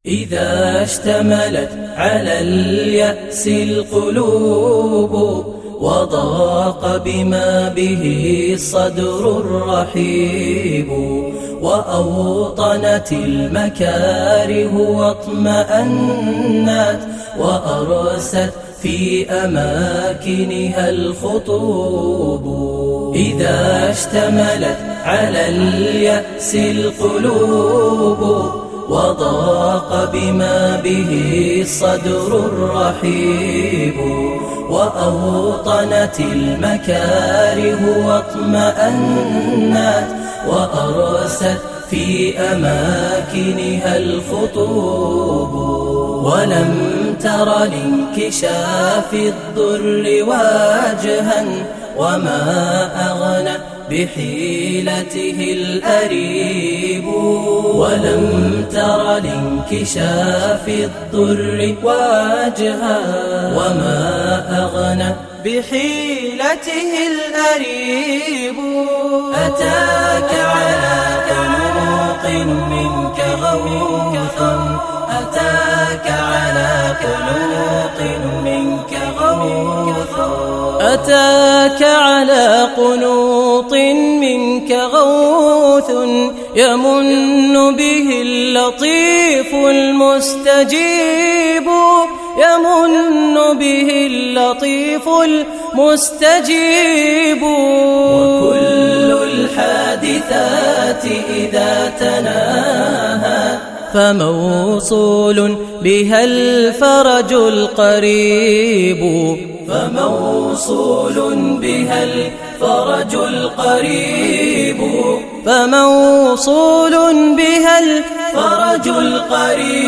إذا اشتملت على اليأس القلوب وضاق بما به الصدر الرحيب وأوطنت المكاره واطمأنت وأرست في أماكنها الخطوب. إذا اشتملت على اليأس القلوب وضاق بما به الصدر الرحيب وأوطنت المكاره واطمأنت وأرست في أماكنها الخطوب. ولم تر لانكشاف الضر واجها وما أغنى بحيلته الأريب. ولم تر لانكشاف الضر واجها وما أغنى بحيلته الأريب. أتاك على قنوط منك غوث، أتاك على قنوط منك غوث، أتاك على قنوط منك غوث يمن به اللطيف المستجيب، يمن به اللطيف المستجيب. وكل الحادثات إذا تناهى فموصول بها الفرج القريب، فموصول بها الفرج القريب، فموصول بها الفرج القريب.